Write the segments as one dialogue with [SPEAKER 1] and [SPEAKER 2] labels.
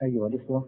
[SPEAKER 1] أيها الإخوة،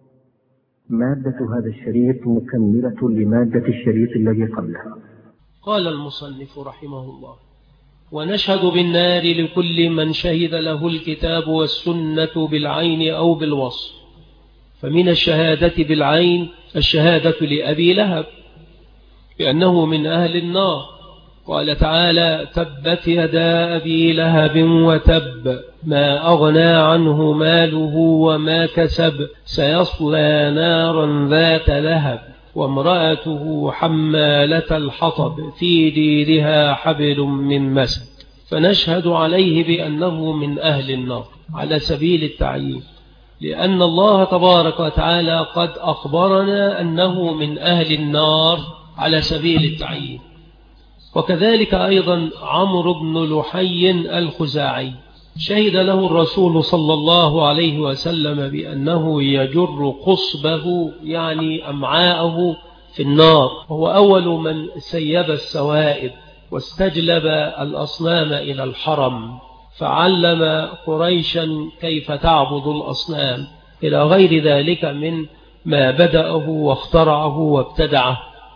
[SPEAKER 1] مادة هذا الشريط مكملة لمادة الشريط الذي قبله.
[SPEAKER 2] قال المصنف رحمه الله: ونشهد بالنار لكل من شهد له الكتاب والسنة بالعين أو بالوصف. فمن الشهادة بالعين الشهادة لأبي لهب بأنه من أهل النار. قال تعالى: تبت يدا أبي لهب وتب ما أغنى عنه ماله وما كسب سيصلى نارا ذات لهب وامرأته حمالة الحطب في جيدها حبل من مسد. فنشهد عليه بأنه من أهل النار على سبيل التعيين، لأن الله تبارك وتعالى قد أخبرنا أنه من أهل النار على سبيل التعيين. وكذلك أيضا عمرو بن لحي الخزاعي شهد له الرسول صلى الله عليه وسلم بأنه يجر قصبه يعني أمعاءه في النار، وهو أول من سيب السوائب واستجلب الأصنام إلى الحرم، فعلم قريشا كيف تعبد الأصنام إلى غير ذلك من ما بدأه واخترعه وابتدعه.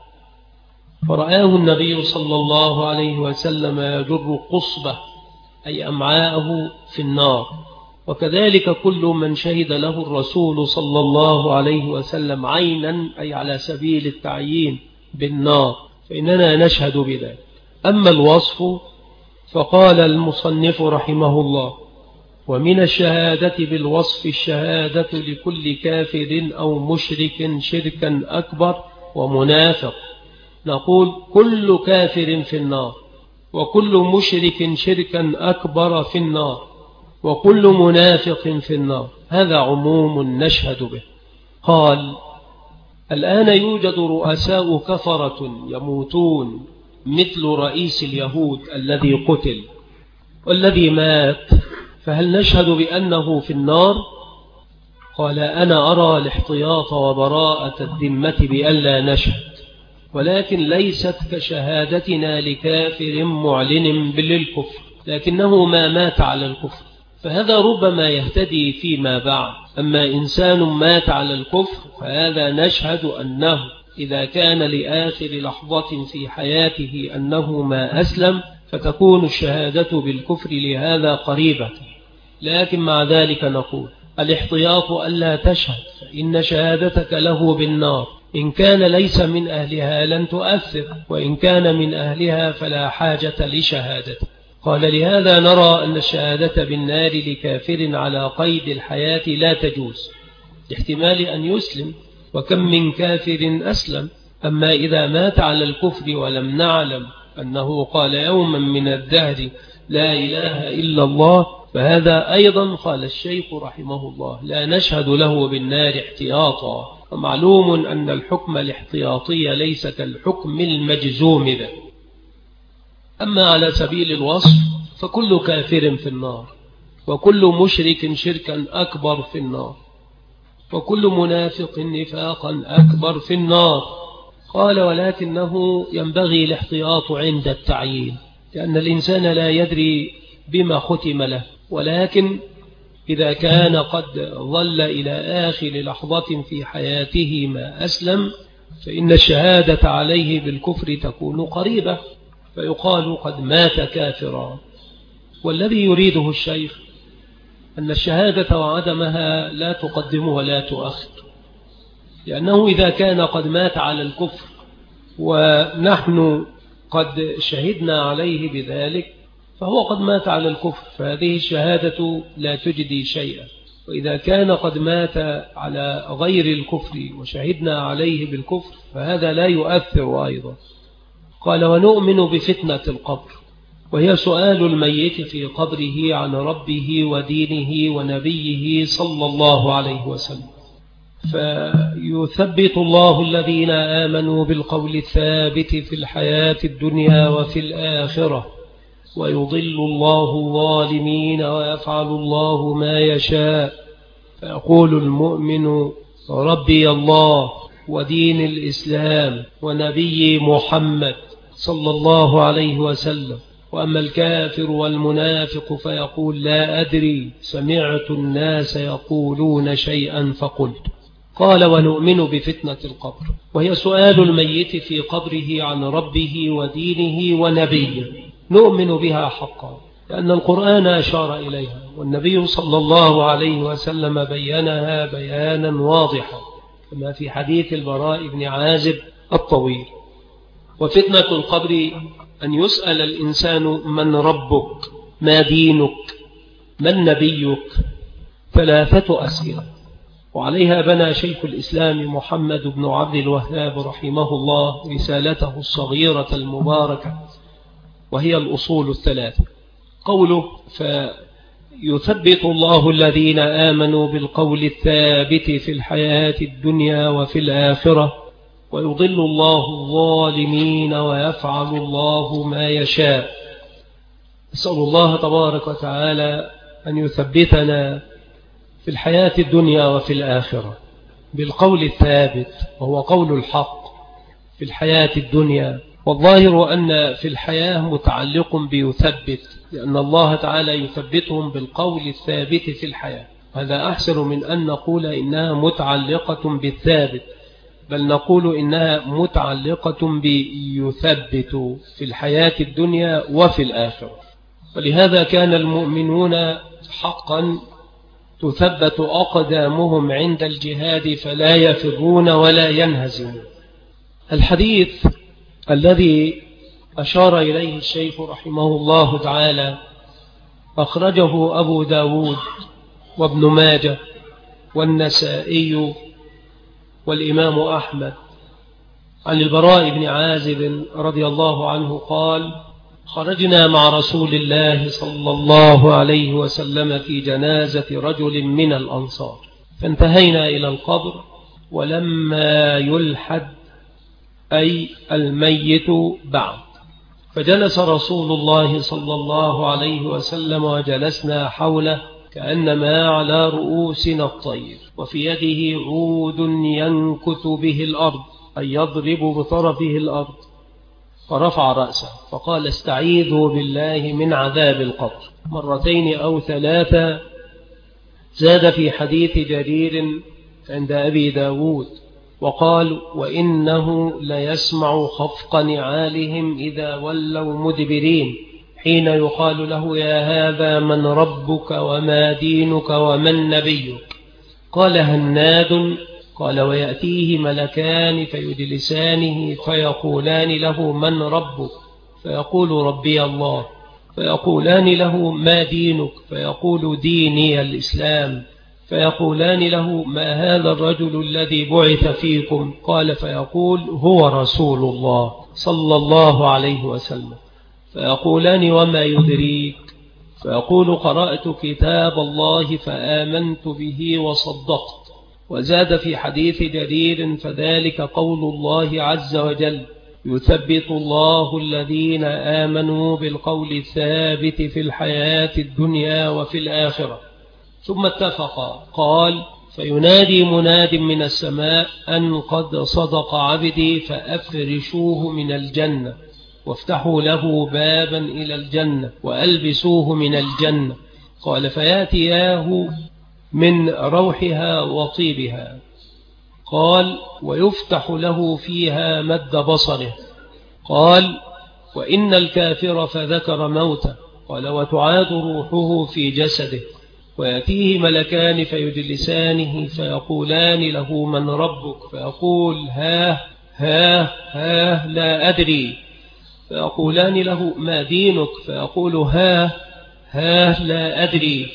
[SPEAKER 2] فرآه النبي صلى الله عليه وسلم يجر قصبه أي أمعاءه في النار. وكذلك كل من شهد له الرسول صلى الله عليه وسلم عينا أي على سبيل التعيين بالنار فإننا نشهد بذلك. أما الوصف فقال المصنف رحمه الله: ومن الشهادة بالوصف الشهادة لكل كافر أو مشرك شركا أكبر ومنافق. نقول كل كافر في النار، وكل مشرك شركا أكبر في النار، وكل منافق في النار. هذا عموم نشهد به. قال: الآن يوجد رؤساء كفرة يموتون مثل رئيس اليهود الذي قتل والذي مات، فهل نشهد بأنه في النار؟ قال: أنا أرى الاحتياط وبراءة الذمة بألا نشهد، ولكن ليست كشهادتنا لكافر معلن بالكفر لكنه ما مات على الكفر، فهذا ربما يهتدي فيما بعد. أما إنسان مات على الكفر فهذا نشهد أنه إذا كان لآخر لحظة في حياته أنه ما أسلم فتكون الشهادة بالكفر لهذا قريبة. لكن مع ذلك نقول الاحتياط ألا تشهد، فإن شهادتك له بالنار إن كان ليس من أهلها لن تؤثر، وإن كان من أهلها فلا حاجة لشهادته. قال: لهذا نرى أن الشهادة بالنار لكافر على قيد الحياة لا تجوز، لاحتمال أن يسلم، وكم من كافر أسلم. أما إذا مات على الكفر ولم نعلم أنه قال يوما من الدهر لا إله إلا الله فهذا أيضا قال الشيخ رحمه الله لا نشهد له بالنار احتياطا. ومعلوم أن الحكم الاحتياطي ليس كالحكم المجزوم به. أما على سبيل الوصف فكل كافر في النار، وكل مشرك شركا أكبر في النار، وكل منافق نفاقا أكبر في النار. قال: ولكنه ينبغي الاحتياط عند التعيين، لأن الإنسان لا يدري بما ختم له، ولكن إذا كان قد ظل إلى آخر لحظة في حياته ما أسلم فإن الشهادة عليه بالكفر تكون قريبة، فيقال قد مات كافرا. والذي يريده الشيخ أن الشهادة وعدمها لا تقدم ولا تؤخر، لأنه إذا كان قد مات على الكفر ونحن قد شهدنا عليه بذلك فهو قد مات على الكفر، فهذه الشهادة لا تجدي شيئا. وإذا كان قد مات على غير الكفر وشهدنا عليه بالكفر فهذا لا يؤثر أيضا. قال: ونؤمن بفتنة القبر، وهي سؤال الميت في قبره عن ربه ودينه ونبيه صلى الله عليه وسلم. فيثبت الله الذين آمنوا بالقول الثابت في الحياة الدنيا وفي الآخرة، ويضل الله الظالمين ويفعل الله ما يشاء. فيقول المؤمن: ربي الله ودين الإسلام ونبي محمد صلى الله عليه وسلم، وأما الكافر والمنافق فيقول لا أدري سمعت الناس يقولون شيئا فقلت. قال ونؤمن بفتنة القبر، وهي سؤال الميت في قبره عن ربه ودينه ونبيه، نؤمن بها حقا لأن القرآن أشار إليها، والنبي صلى الله عليه وسلم بينها بيانا واضحا كما في حديث البراء بن عازب الطويل. وفتنة القبر أن يسأل الإنسان من ربك، ما دينك، من نبيك، 3 أسئلة، وعليها بنى شيخ الإسلام محمد بن عبد الوهاب رحمه الله رسالته الصغيرة المباركة، وهي الأصول 3. قوله فيثبت الله الذين آمنوا بالقول الثابت في الحياة الدنيا وفي الآخرة ويضل الله الظالمين ويفعل الله ما يشاء. نسأل الله تبارك وتعالى أن يثبتنا في الحياة الدنيا وفي الآخرة بالقول الثابت، وهو قول الحق في الحياة الدنيا. والظاهر أن في الحياة متعلق بيثبت، لأن الله تعالى يثبتهم بالقول الثابت في الحياة. هذا أحسن من أن نقول إنها متعلقة بالثابت، بل نقول إنها متعلقة بيثبت في الحياة الدنيا وفي الآخرة. ولهذا كان المؤمنون حقا تثبت أقدامهم عند الجهاد فلا يفرون ولا ينهزمون. الحديث الذي أشار إليه الشيخ رحمه الله تعالى أخرجه أبو داود وابن ماجه والنسائي والإمام أحمد عن البراء بن عازب رضي الله عنه قال: خرجنا مع رسول الله صلى الله عليه وسلم في جنازة رجل من الأنصار، فانتهينا إلى القبر ولما يلحد أي الميت بعد، فجلس رسول الله صلى الله عليه وسلم وجلسنا حوله كأنما على رؤوسنا الطير، وفي يده عود ينكت به الأرض أي يضرب بطرفه الأرض، فرفع رأسه فقال: استعيذوا بالله من عذاب القبر 2 أو 3. زاد في حديث جرير عند أبي داود وقال: وإنه ليسمع خفق نعالهم إذا ولوا مدبرين حين يقال له: يا هذا من ربك وما دينك ومن نبيك؟ قال هناد. قال: ويأتيه ملكان فيجلسانه فيقولان له: من ربك؟ فيقول: ربي الله. فيقولان له: ما دينك؟ فيقول: ديني الإسلام. فيقولان له: ما هذا الرجل الذي بعث فيكم؟ قال: فيقول: هو رسول الله صلى الله عليه وسلم. فيقولان: وما يدريك؟ فيقول: قرأت كتاب الله فآمنت به وصدقت. وزاد في حديث جرير: فذلك قول الله عز وجل: يثبت الله الذين آمنوا بالقول الثابت في الحياة الدنيا وفي الآخرة. ثم اتفقا. قال: فينادي مناد من السماء أن قد صدق عبدي فأفرشوه من الجنة وافتحوا له بابا إلى الجنة وألبسوه من الجنة. قال: فياتياه من روحها وطيبها. قال: ويفتح له فيها مد بصره. قال: وإن الكافر فذكر موته. قال: وتعاد روحه في جسده، ويأتيه ملكان فيجلسانه فيقولان له: من ربك؟ فيقول: ها ها ها لا أدري. فيقولان له: ما دينك؟ فيقول: ها ها لا أدري.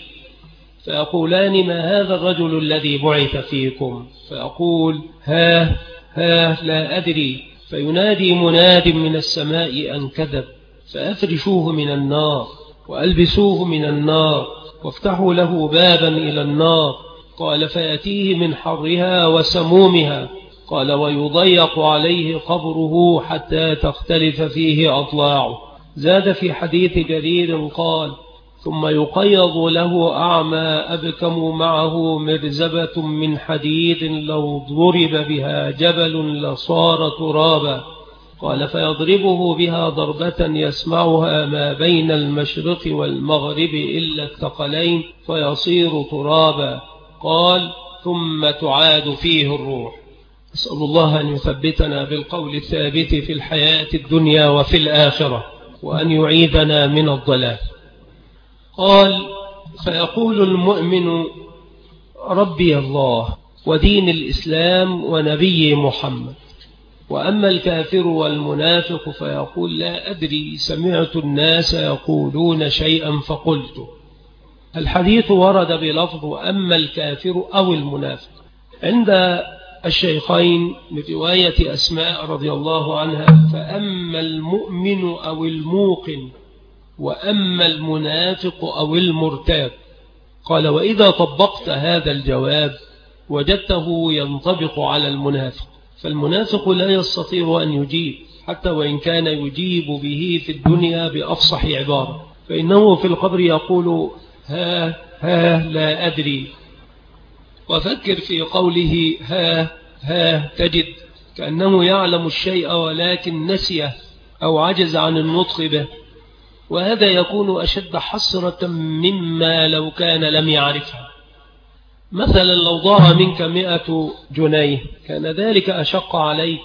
[SPEAKER 2] فيقولان: ما هذا الرجل الذي بعث فيكم؟ فيقول: ها ها لا أدري. فينادي مناد من السماء أن كذب، فأفرشوه من النار وألبسوه من النار وافتحوا له بابا إلى النار. قال: فيأتيه من حرها وسمومها. قال: ويضيق عليه قبره حتى تختلف فيه أضلاعه. زاد في حديث جرير قال: ثم يقيض له أعمى أبكم معه مرزبة من حديد لو ضرب بها جبل لصار ترابا. قال فيضربه بها ضربة يسمعها ما بين المشرق والمغرب إلا الثقلين فيصير ترابا. قال ثم تعاد فيه الروح. أسأل الله أن يثبتنا بالقول الثابت في الحياة الدنيا وفي الآخرة، وأن يعيدنا من الضلال. قال فيقول المؤمن ربي الله ودين الإسلام ونبي محمد. وأما الكافر والمنافق فيقول لا أدري، سمعت الناس يقولون شيئا فقلت. الحديث ورد بلفظ أما الكافر أو المنافق. عند الشيخين من رواية أسماء رضي الله عنها فأما المؤمن أو الموقن وأما المنافق أو المرتاب. قال وإذا طبقت هذا الجواب وجدته ينطبق على المنافق، فالمنافق لا يستطيع أن يجيب حتى وإن كان يجيب به في الدنيا بأفصح عبارة، فإنه في القبر يقول ها لا أدري. وفكر في قوله ها تجد كأنه يعلم الشيء ولكن نسيه أو عجز عن النطق به، وهذا يكون أشد حسرة مما لو كان لم يعرفها. مثلا لو ضاع منك 100 جنيه كان ذلك أشق عليك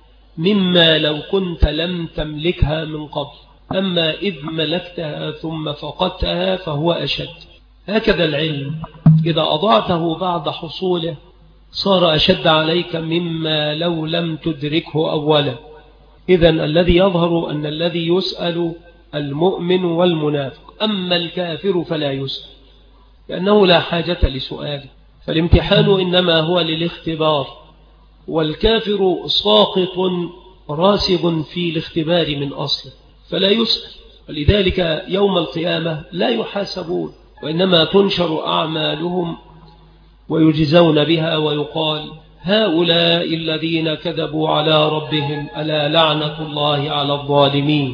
[SPEAKER 2] مما لو كنت لم تملكها من قبل، أما إذ ملكتها ثم فقدتها فهو أشد. هكذا العلم إذا أضعته بعد حصوله صار أشد عليك مما لو لم تدركه أولا. إذن الذي يظهر أن الذي يسأل المؤمن والمنافق، أما الكافر فلا يسأل لأنه لا حاجة لسؤاله، فالامتحان إنما هو للاختبار، والكافر ساقط راسب في الاختبار من أصله فلا يسأل. ولذلك يوم القيامة لا يحاسبون وإنما تنشر أعمالهم ويجزون بها ويقال هؤلاء الذين كذبوا على ربهم ألا لعنة الله على الظالمين.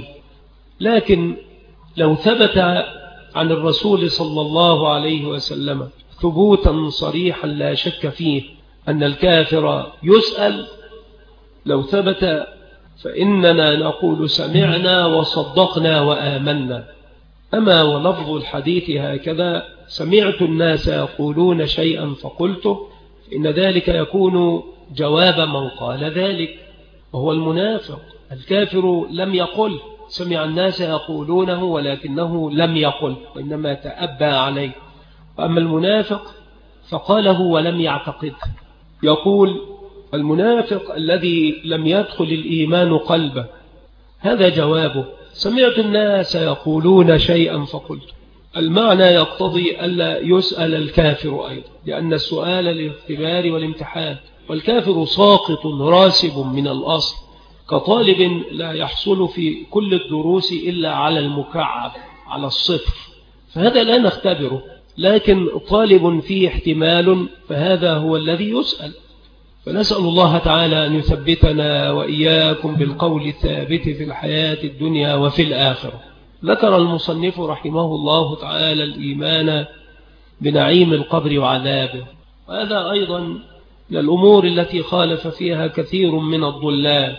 [SPEAKER 2] لكن لو ثبت عن الرسول صلى الله عليه وسلم ثبوتا صريحا لا شك فيه أن الكافر يسأل، لو ثبت فإننا نقول سمعنا وصدقنا وآمنا. أما ولفظ الحديث هكذا سمعت الناس يقولون شيئا فقلته، إن ذلك يكون جواب من قال ذلك وهو المنافق. الكافر لم يقل، سمع الناس يقولونه ولكنه لم يقل وإنما تأبى عليه. وأما المنافق فقاله ولم يعتقد. يقول المنافق الذي لم يدخل الإيمان قلبه، هذا جوابه سمعت الناس يقولون شيئا فقلت. المعنى يقتضي ألا يسأل الكافر أيضا، لأن السؤال للاختبار والامتحان، والكافر ساقط راسب من الأصل كطالب لا يحصل في كل الدروس إلا على المكعب على الصفر، فهذا لا نختبره. لكن طالب فيه احتمال فهذا هو الذي يسأل. فنسأل الله تعالى أن يثبتنا وإياكم بالقول الثابت في الحياة الدنيا وفي الآخرة. ذكر المصنف رحمه الله تعالى الإيمان بنعيم القبر وعذابه، وهذا أيضا من الأمور التي خالف فيها كثير من الضلال،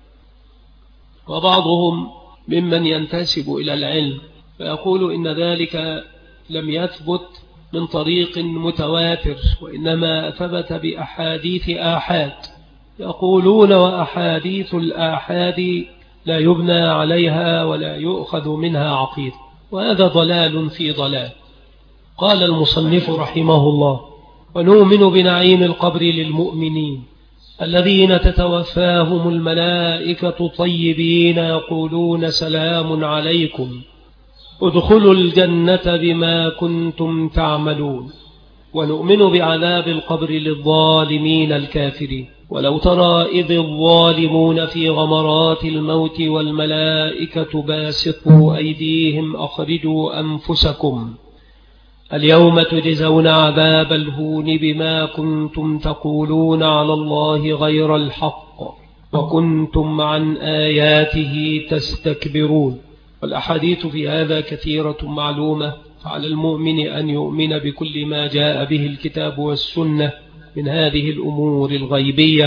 [SPEAKER 2] وبعضهم ممن ينتسب إلى العلم فيقول إن ذلك لم يثبت من طريق متواتر وإنما ثبت بأحاديث آحاد. يقولون وأحاديث الآحاد لا يبنى عليها ولا يؤخذ منها عقيد، وهذا ضلال في ضلال. قال المصنف رحمه الله ونؤمن بنعيم القبر للمؤمنين الذين تتوفاهم الملائكة طيبين يقولون سلام عليكم ادخلوا الجنة بما كنتم تعملون. ونؤمن بعذاب القبر للظالمين الكافرين ولو ترى إذ الظالمون في غمرات الموت والملائكة باسطوا أيديهم أخرجوا أنفسكم اليوم تجزون عذاب الهون بما كنتم تقولون على الله غير الحق وكنتم عن آياته تستكبرون. والأحاديث في هذا كثيرة معلومة، فعلى المؤمن أن يؤمن بكل ما جاء به الكتاب والسنة من هذه الأمور الغيبية،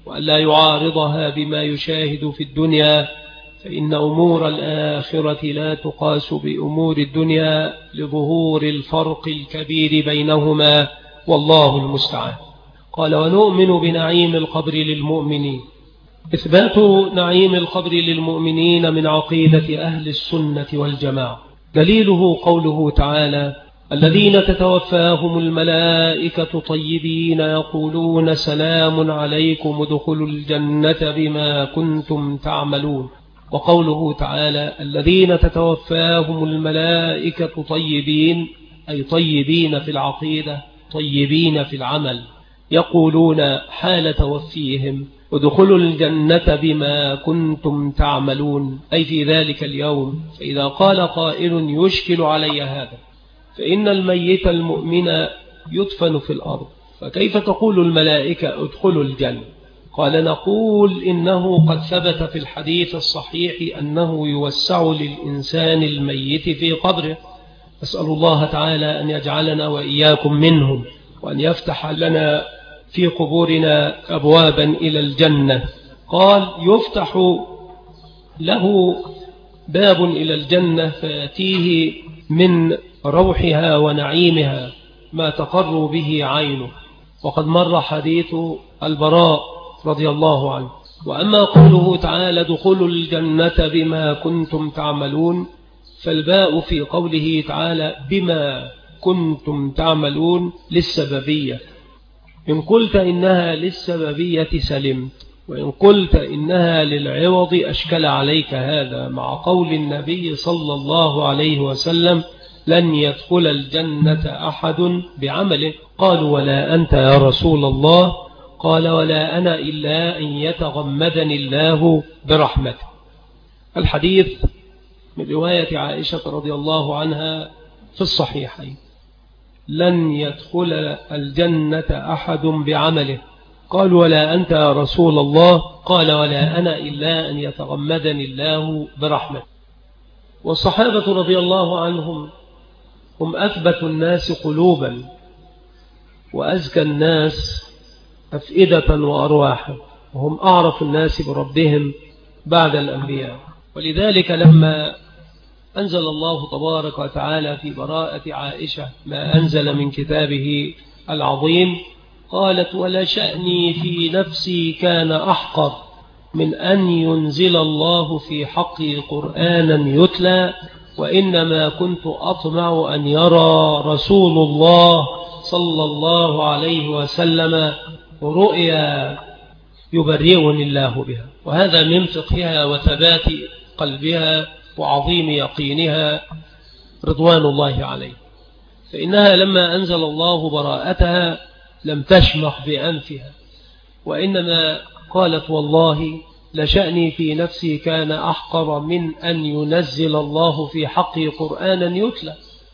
[SPEAKER 2] وألا يعارضها بما يشاهد في الدنيا، فإن أمور الآخرة لا تقاس بأمور الدنيا لظهور الفرق الكبير بينهما، والله المستعان. قال: ونؤمن بنعيم القبر للمؤمنين. إثبات نعيم القبر للمؤمنين من عقيدة أهل السنة والجماعة. دليله قوله تعالى: الذين تتوفاهم الملائكة طيبين يقولون سلام عليكم ادخلوا الجنة بما كنتم تعملون. وقوله تعالى: الذين تتوفاهم الملائكة طيبين، أي طيبين في العقيدة طيبين في العمل، يقولون حال توفيهم ادخلوا الجنة بما كنتم تعملون، أي في ذلك اليوم. فإذا قال قائل يشكل علي هذا، فإن الميت المؤمن يدفن في الأرض، فكيف تقول الملائكة ادخلوا الجنة؟ قال: نقول إنه قد ثبت في الحديث الصحيح أنه يوسع للإنسان الميت في قبره. أسأل الله تعالى أن يجعلنا وإياكم منهم، وأن يفتح لنا في قبورنا أبوابا إلى الجنة. قال: يفتح له باب إلى الجنة فيأتيه من روحها ونعيمها ما تقر به عينه. وقد مر حديث البراء رضي الله عنه. وأما قوله تعالى ادخلوا الجنة بما كنتم تعملون، فالباء في قوله تعالى بما كنتم تعملون للسببية. إن قلت إنها للسببية سلمت، وإن قلت إنها للعوض أشكل عليك هذا، مع قول النبي صلى الله عليه وسلم: لن يدخل الجنة أحد بعمله. قالوا: ولا أنت يا رسول الله؟ قال: ولا أنا إلا أن يتغمدني الله برحمته. الحديث من رواية عائشة رضي الله عنها في الصحيحين: لن يدخل الجنة أحد بعمله. قالوا: ولا أنت يا رسول الله؟ قال: ولا أنا إلا أن يتغمدني الله برحمته. والصحابة رضي الله عنهم هم أثبت الناس قلوبا وأزكى الناس أفئدة وأرواحا، وهم أعرف الناس بربهم بعد الأنبياء. ولذلك لما أنزل الله تبارك وتعالى في براءة عائشة ما أنزل من كتابه العظيم، قالت: ولا شأني في نفسي كان أحقر من أن ينزل الله في حقي قرآنا يتلى، وإنما كنت أطمع أن يرى رسول الله صلى الله عليه وسلم رؤيا يبرئني الله بها. وهذا من فقهها وثبات قلبها وعظيم يقينها رضوان الله عليه. فإنها لما أنزل الله براءتها لم تشمخ بأنفها، وإنما قالت: والله لشأني في نفسي كان أحقر من أن ينزل الله في حقي قرآنا يتلى،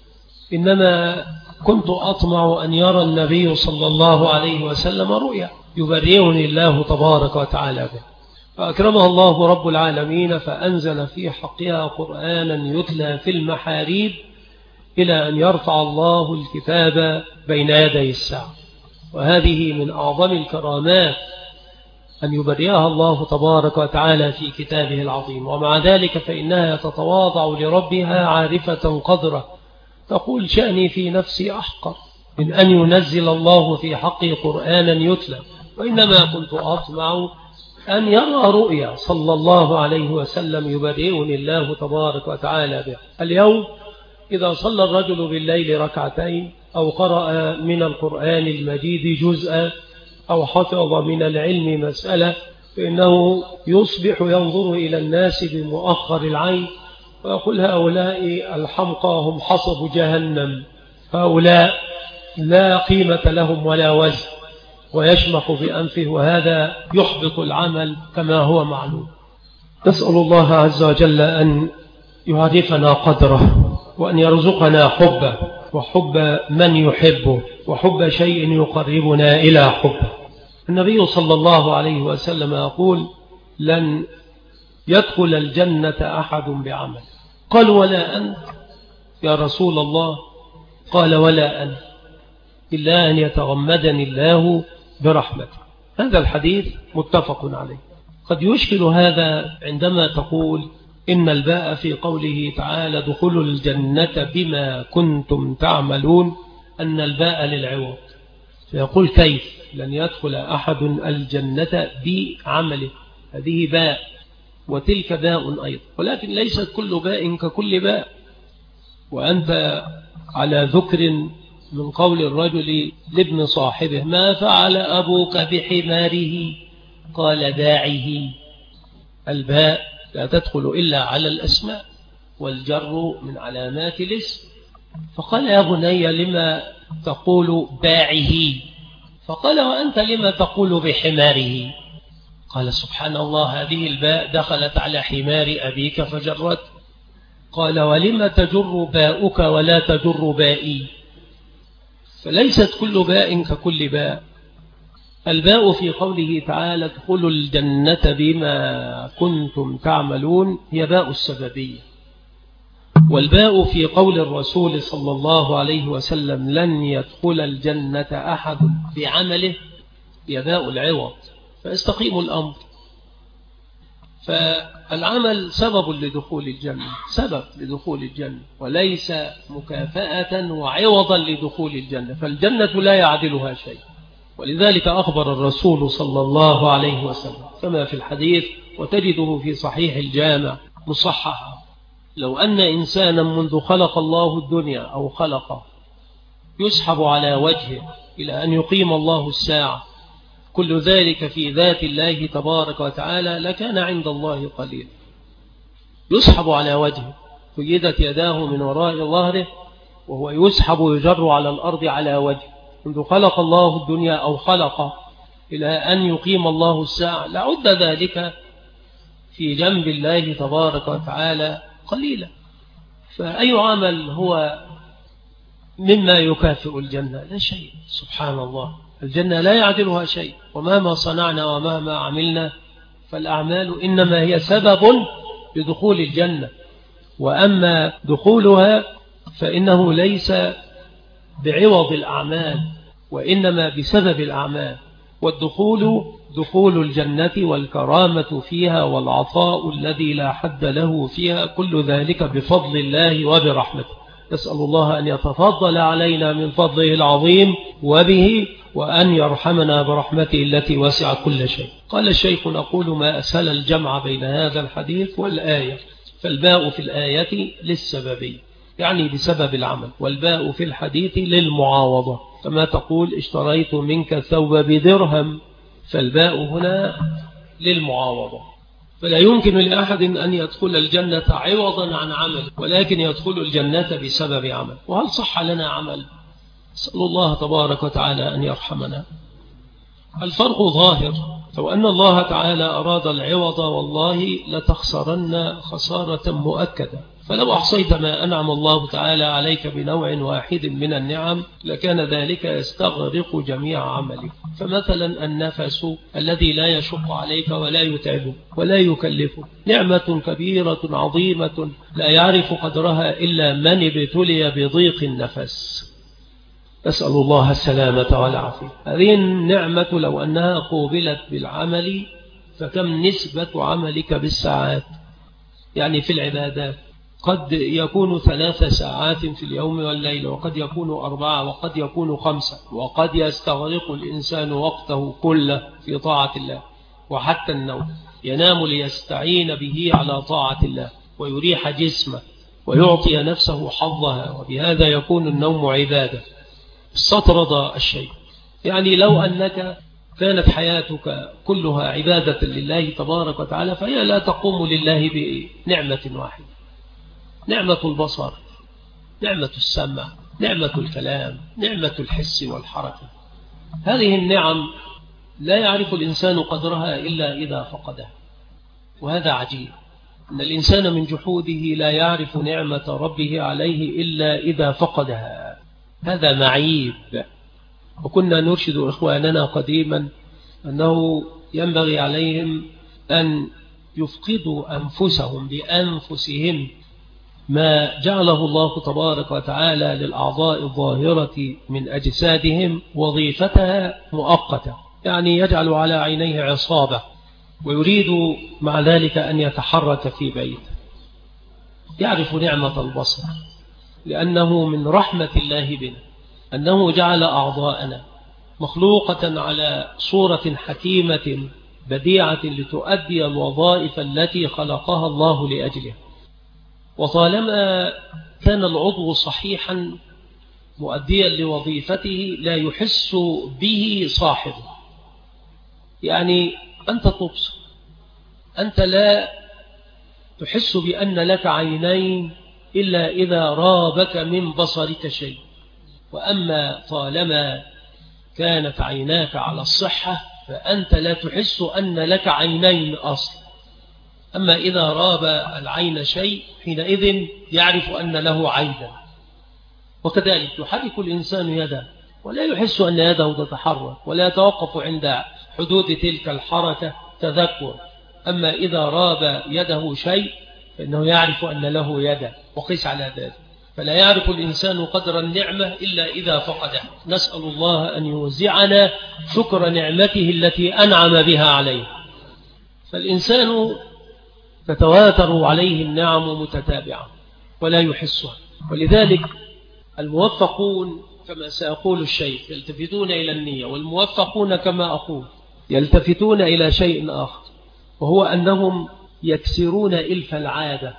[SPEAKER 2] إنما كنت أطمع أن يرى النبي صلى الله عليه وسلم رؤيا يبرئني الله تبارك وتعالى به. فأكرمها الله رب العالمين فأنزل في حقها قرآنا يتلى في المحاريب، إلى أن يرفع الله الكتاب بين يدي الساعة. وهذه من أعظم الكرامات أن يبرئها الله تبارك وتعالى في كتابه العظيم. ومع ذلك فإنها تتواضع لربها عارفة قدره، تقول: شأني في نفسي أحقر من أن ينزل الله في حقي قرآنا يتلى، وإنما كنت أطمع أن يرى رؤيا صلى الله عليه وسلم يبرئني الله تبارك وتعالى به. اليوم إذا صلى الرجل بالليل ركعتين، أو قرأ من القرآن المجيد جزءا، أو حفظ من العلم مسألة، فإنه يصبح ينظر إلى الناس بمؤخر العين ويقول: هؤلاء الحمقى هم حصب جهنم، هؤلاء لا قيمة لهم ولا وزن، ويشمخ بأنفه، وهذا يحبط العمل كما هو معلوم. نسأل الله عز وجل أن يعرفنا قدره، وأن يرزقنا حبه وحب من يحبه وحب شيء يقربنا إلى حبه. النبي صلى الله عليه وسلم يقول: لن يدخل الجنة أحد بعمل. قال: ولا أنت يا رسول الله؟ قال: ولا أنا إلا أن يتغمدني الله برحمته. هذا الحديث متفق عليه. قد يشكل هذا عندما تقول إن الباء في قوله تعالى دخلوا الجنة بما كنتم تعملون أن الباء للعوض، فيقول كيف لن يدخل أحد الجنة بعمله؟ هذه باء وتلك باء أيضا، ولكن ليست كل باء ككل باء. وأنت على ذكر من قول الرجل لابن صاحبه ما فعل أبوك بحماره؟ قال داعه. الباء لا تدخل إلا على الأسماء، والجر من علامات الاسم. فقال يا بني لما تقول باعه؟ فقال وأنت لما تقول بحماره؟ قال سبحان الله، هذه الباء دخلت على حمار أبيك فجرت. قال ولم تجر باؤك ولا تجر بائي؟ فليست كل باء ككل باء. الباء في قوله تعالى ادخلوا الجنة بما كنتم تعملون هي باء السببية، والباء في قول الرسول صلى الله عليه وسلم لن يدخل الجنة أحد بعمله هي باء العوض. فيستقيم الأمر. فالعمل سبب لدخول الجنة، سبب لدخول الجنة، وليس مكافأة وعوضا لدخول الجنة، فالجنة لا يعدلها شيء. ولذلك أخبر الرسول صلى الله عليه وسلم كما في الحديث وتجده في صحيح الجامع مصححا: لو أن إنسانا منذ خلق الله الدنيا أو خلقه يسحب على وجهه إلى أن يقيم الله الساعة، كل ذلك في ذات الله تبارك وتعالى، لكان عند الله قليل. يسحب على وجهه، فيدت يداه من وراء ظهره وهو يسحب يجر على الأرض على وجهه منذ خلق الله الدنيا أو خلق إلى أن يقيم الله الساعة، لعد ذلك في جنب الله تبارك وتعالى قليلا. فأي عمل هو مما يكافئ الجنة؟ لا شيء. سبحان الله، الجنة لا يعدلها شيء. ومهما صنعنا ومهما عملنا فالأعمال إنما هي سبب لدخول الجنة، وأما دخولها فإنه ليس بعوض الأعمال وإنما بسبب الأعمال. والدخول دخول الجنة والكرامة فيها والعطاء الذي لا حد له فيها، كل ذلك بفضل الله وبرحمته. نسأل الله أن يتفضل علينا من فضله العظيم وبه، وأن يرحمنا برحمته التي وسع كل شيء. قال الشيخ نقول ما أسهل الجمع بين هذا الحديث والآية. فالباء في الآية للسببية يعني بسبب العمل، والباء في الحديث للمعاوضة، كما تقول اشتريت منك ثوب بدرهم، فالباء هنا للمعاوضة. فلا يمكن لأحد أن يدخل الجنة عوضا عن عمل، ولكن يدخل الجنة بسبب عمل. وهل صح لنا عمل؟ نسأل الله تبارك وتعالى أن يرحمنا. الفرق ظاهر. لو أن الله تعالى أراد العوض والله لتخسرن خسارة مؤكدة. فلو أحصيت ما أنعم الله تعالى عليك بنوع واحد من النعم لكان ذلك يستغرق جميع عملك. فمثلا النفس الذي لا يشق عليك ولا يتعبك ولا يكلفك نعمة كبيرة عظيمة لا يعرف قدرها إلا من ابتلي بضيق النفس. أسأل الله السلامة والعافية. هذه النعمة لو أنها قوبلت بالعمل فكم نسبة عملك بالساعات؟ يعني في العبادات قد يكون 3 ساعات في اليوم والليل، وقد يكون 4، وقد يكون 5، وقد يستغرق الإنسان وقته كله في طاعة الله، وحتى النوم ينام ليستعين به على طاعة الله ويريح جسمه ويعطي نفسه حظها، وبهذا يكون النوم عبادة. استطرد الشيء. يعني لو أنك كانت حياتك كلها عبادة لله تبارك وتعالى فهي لا تقوم لله بنعمة واحدة: نعمة البصر، نعمة السمع، نعمة الكلام، نعمة الحس والحركة. هذه النعم لا يعرف الإنسان قدرها إلا إذا فقدها. وهذا عجيب أن الإنسان من جحوده لا يعرف نعمة ربه عليه إلا إذا فقدها. هذا معيب. وكنا نرشد إخواننا قديما أنه ينبغي عليهم أن يفقدوا أنفسهم بأنفسهم ما جعله الله تبارك وتعالى للأعضاء الظاهرة من أجسادهم وظيفتها مؤقتة. يعني يجعل على عينيه عصابة ويريد مع ذلك أن يتحرك في بيته. يعرف نعمة البصر، لأنه من رحمة الله بنا أنه جعل أعضاءنا مخلوقة على صورة حكيمة بديعة لتؤدي الوظائف التي خلقها الله لأجلها. وطالما كان العضو صحيحا مؤديا لوظيفته لا يحس به صاحبه. يعني أنت تبصر، أنت لا تحس بأن لك عينين إلا إذا رابك من بصرك شيء. وأما طالما كانت عيناك على الصحة فأنت لا تحس أن لك عينين أصلا. أما إذا راب العين شيء حينئذ يعرف أن له عينا. وكذلك يحرك الإنسان يده ولا يحس أن يده تتحرك ولا يتوقف عند حدود تلك الحركة تذكر. أما إذا راب يده شيء فإنه يعرف أن له يدا، وقيس على ذلك. فلا يعرف الإنسان قدر النعمة إلا إذا فقده. نسأل الله أن يوزعنا شكر نعمته التي أنعم بها عليه. فالإنسان تتواتر عليه النعم متتابعة ولا يحسها. ولذلك الموفقون كما سأقول الشيخ يلتفتون إلى النية، والموفقون كما أقول يلتفتون إلى شيء آخر، وهو أنهم يكسرون إلف العادة.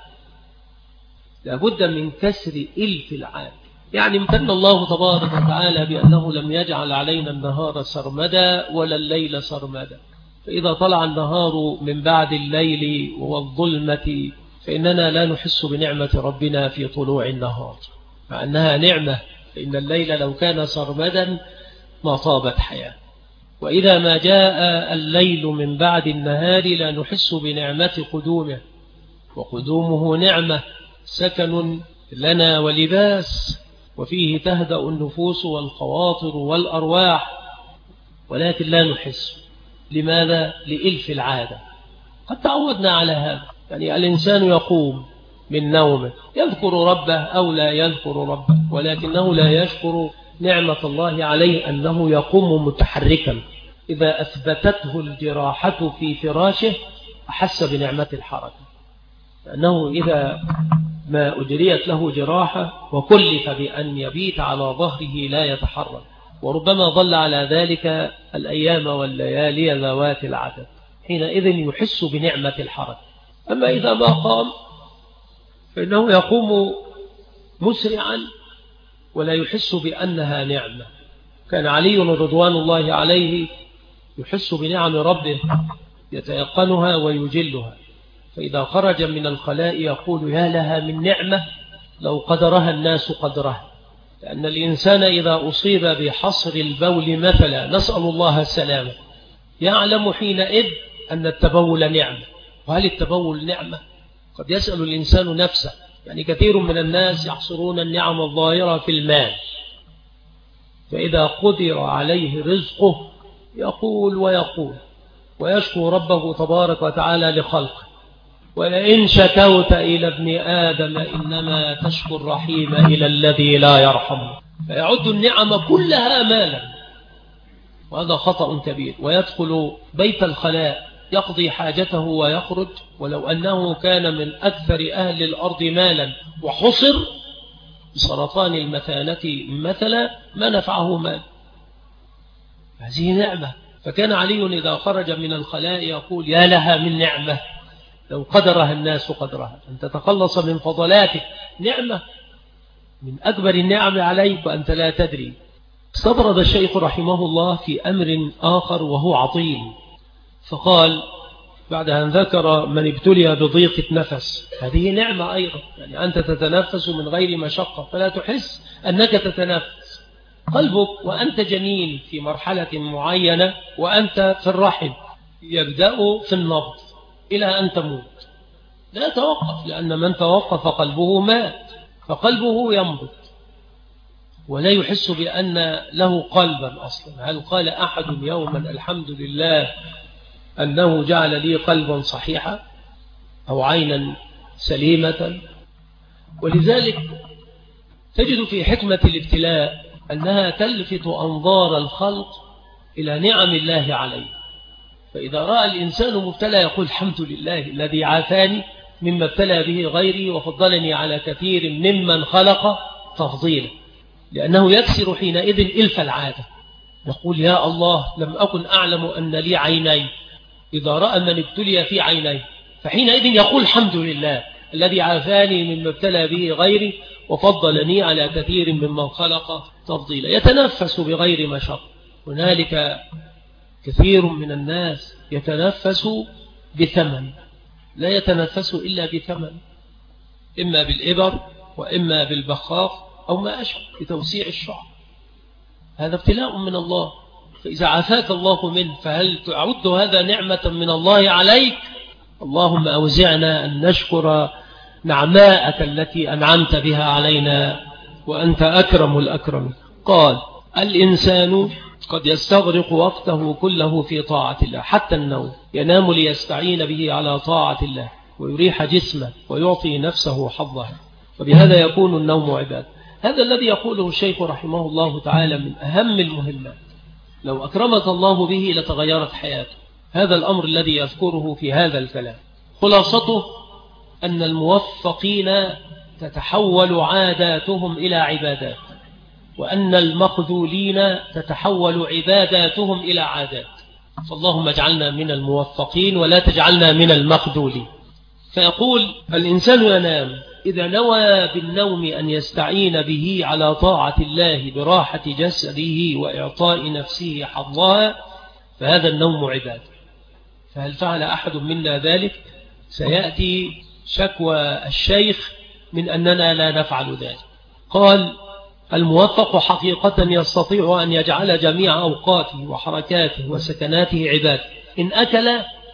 [SPEAKER 2] لابد من كسر إلف العادة. يعني امتن الله تبارك وتعالى بأنه لم يجعل علينا النهار سرمدا ولا الليل سرمدا. فإذا طلع النهار من بعد الليل والظلمة فإننا لا نحس بنعمة ربنا في طلوع النهار، مع أنها نعمة. فإن الليل لو كان سرمدا ما طابت حياة. وإذا ما جاء الليل من بعد النهار لا نحس بنعمة قدومه، وقدومه نعمة سكن لنا ولباس، وفيه تهدأ النفوس والخواطر والأرواح، ولكن لا نحس. لماذا؟ لإلف العادة. قد تعودنا على هذا. يعني الإنسان يقوم من نومه يذكر ربه أو لا يذكر ربه، ولكنه لا يشكر نعمة الله عليه أنه يقوم متحركا. إذا أثبتته الجراحة في فراشه أحس بنعمة الحركة، لأنه إذا ما أجريت له جراحة وكلف بأن يبيت على ظهره لا يتحرك، وربما ظل على ذلك الأيام والليالي ذوات العدد، حينئذ يحس بنعمة الحركة. أما إذا ما قام فإنه يقوم مسرعا ولا يحس بأنها نعمة. كان علي رضوان الله عليه يحس بنعم ربه يتيقنها ويجلها، فإذا خرج من الخلاء يقول يا لها من نعمة لو قدرها الناس قدرها. لأن الإنسان إذا أصيب بحصر البول مثلا، نسأل الله السلامة، يعلم حينئذ أن التبول نعمة. وهل التبول نعمة؟ قد يسأل الإنسان نفسه. يعني كثير من الناس يحصرون النعم الظاهرة في المال، فإذا قدر عليه رزقه يقول ويقول ويشكو ربه تبارك وتعالى لخلقه. ولئن شكوت إلى ابن آدم إنما تشكو الرحيم إلى الذي لا يرحم. فيعد النعم كلها مالا، وهذا خطأ كبير. ويدخل بيت الخلاء يقضي حاجته ويخرج، ولو أنه كان من أكثر أهل الأرض مالا وحصر بسرطان المثانة مثلا ما نفعه مال. هذه نعمة. فكان علي إذا خرج من الخلاء يقول يا لها من نعمة لو قدرها الناس قدرها، أن تتخلص من فضلاتك نعمة من أكبر النعم عليك وأنت لا تدري. استطرد الشيخ رحمه الله في أمر آخر وهو عظيم، فقال بعد أن ذكر من ابتلي بضيقة نفس، هذه نعمة أيضا. يعني أنت تتنفس من غير مشقة فلا تحس أنك تتنفس. قلبك وأنت جنين في مرحلة معينة وأنت في الرحم يبدأ في النبض إلى أن تموت، لا توقف، لأن من توقف قلبه مات، فقلبه ينبض ولا يحس بأن له قلبا أصلا. هل قال أحد يوما الحمد لله أنه جعل لي قلبا صحيحا أو عينا سليمة؟ ولذلك تجد في حكمة الابتلاء أنها تلفت أنظار الخلق إلى نعم الله عليه. فإذا رأى الإنسان مبتلى يقول الحمد لله الذي عافاني مما ابتلى به غيري وفضلني على كثير ممن خلق تفضيلا، لأنه يكسر حينئذ إلف العادة، يقول يا الله لم أكن أعلم أن لي عيني، إذا رأى من ابتلي في عيني فحينئذ يقول الحمد لله الذي عافاني مما ابتلى به غيري وفضلني على كثير ممن خلق تفضيلا. يتنفس بغير مشق. هنالك كثير من الناس يتنفس بثمن، لا يتنفس إلا بثمن، إما بالإبر وإما بالبخاخ أو ما أشبه بتوسيع الشعر. هذا ابتلاء من الله، فإذا عافاك الله منه فهل تعد هذا نعمة من الله عليك؟ اللهم أوزعنا أن نشكر نعماءك التي أنعمت بها علينا وأنت أكرم الأكرم. قال الإنسان قد يستغرق وقته كله في طاعة الله، حتى النوم ينام ليستعين به على طاعة الله ويريح جسمه ويعطي نفسه حظها، وبهذا يكون النوم عبادة. هذا الذي يقوله الشيخ رحمه الله تعالى من أهم المهمات، لو أكرمك الله به لتغيرت حياته. هذا الأمر الذي يذكره في هذا الكلام خلاصته أن الموفقين تتحول عاداتهم إلى عبادات، وأن المخذولين تتحول عباداتهم إلى عادات. فاللهم اجعلنا من الموفقين ولا تجعلنا من المخذولين. فيقول الإنسان ينام إذا نوى بالنوم أن يستعين به على طاعة الله براحة جسده وإعطاء نفسه حظها، فهذا النوم عبادة. فهل فعل أحد منا ذلك؟ سيأتي شكوى الشيخ من أننا لا نفعل ذلك. قال الموفق حقيقة يستطيع أن يجعل جميع أوقاته وحركاته وسكناته عبادة. إن أكل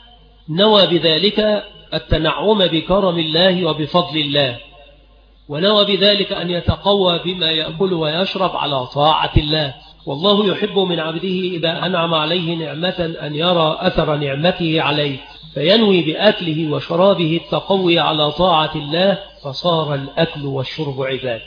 [SPEAKER 2] نوى بذلك التنعم بكرم الله وبفضل الله، ونوى بذلك أن يتقوى بما يأكل ويشرب على طاعة الله. والله يحب من عبده إذا أنعم عليه نعمة أن يرى أثر نعمته عليه، فينوي بأكله وشرابه التقوي على طاعة الله، فصار الأكل والشرب عبادة.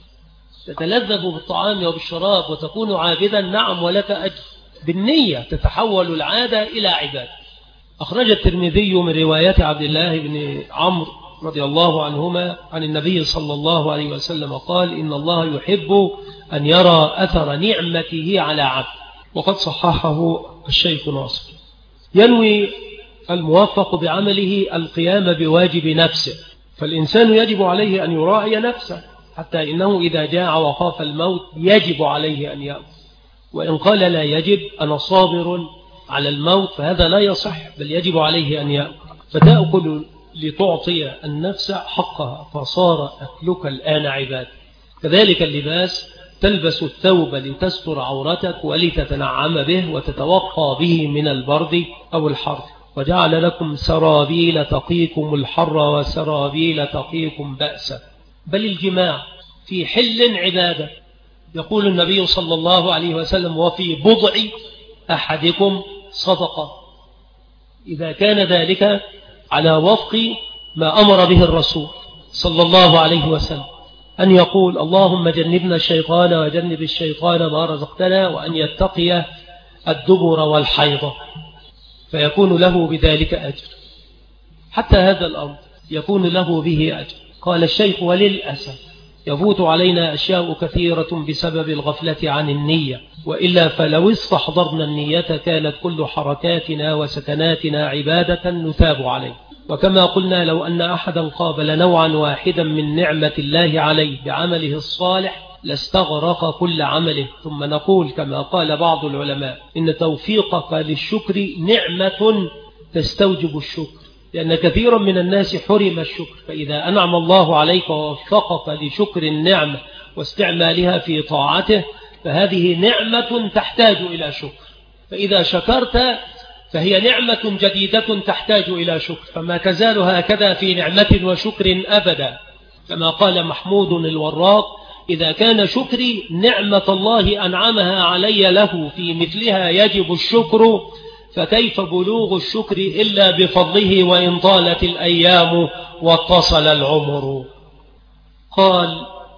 [SPEAKER 2] تتلذذ بالطعام وبالشراب وتكون عابدا، نعم، ولك أجر. بالنية تتحول العادة إلى عبادة. أخرج الترمذي من رواية عبد الله بن عمرو رضي الله عنهما عن النبي صلى الله عليه وسلم قال إن الله يحب أن يرى أثر نعمته على عبد، وقد صححه الشيخ ناصر. ينوي الموفق بعمله القيام بواجب نفسه، فالإنسان يجب عليه أن يراعي نفسه، حتى إنه إذا جاع وخاف الموت يجب عليه أن يأكل، وإن قال لا يجب أنا صابر على الموت فهذا لا يصح، بل يجب عليه أن يأكل. فتأكل لتعطي النفس حقها، فصار أكلك الآن عبادة. كذلك اللباس، تلبس الثوب لتستر عورتك ولتتنعم به وتتوقى به من البرد أو الحر، وجعل لكم سرابيل تقيكم الحر وسرابيل تقيكم بأسا. بل الجماع في حل عبادة. يقول النبي صلى الله عليه وسلم وفي بضع أحدكم صدقة، إذا كان ذلك على وفق ما أمر به الرسول صلى الله عليه وسلم، أن يقول اللهم جنبنا الشيطان وجنب الشيطان ما رزقتنا، وأن يتقي الدبر والحيض، فيكون له بذلك أجر. حتى هذا الأمر يكون له به أجر. قال الشيخ وللأسف يفوت علينا أشياء كثيرة بسبب الغفلة عن النية، وإلا فلو استحضرنا النية كانت كل حركاتنا وسكناتنا عبادة نثاب عليه. وكما قلنا لو أن أحدا قابل نوعا واحدا من نعمة الله عليه بعمله الصالح لاستغرق كل عمله. ثم نقول كما قال بعض العلماء إن توفيقك للشكر نعمة تستوجب الشكر، لأن كثيرا من الناس حرم الشكر. فإذا أنعم الله عليك ووفقك لشكر النعمة واستعمالها في طاعته فهذه نعمة تحتاج إلى شكر، فإذا شكرت فهي نعمة جديدة تحتاج إلى شكر. فما تزال هكذا في نعمة وشكر أبدا، كما قال محمود الوراق إذا كان شكري نعمة الله أنعمها علي له في مثلها يجب الشكر، فكيف بلوغ الشكر إلا بفضله وإن طالت الأيام واتصل العمر. قال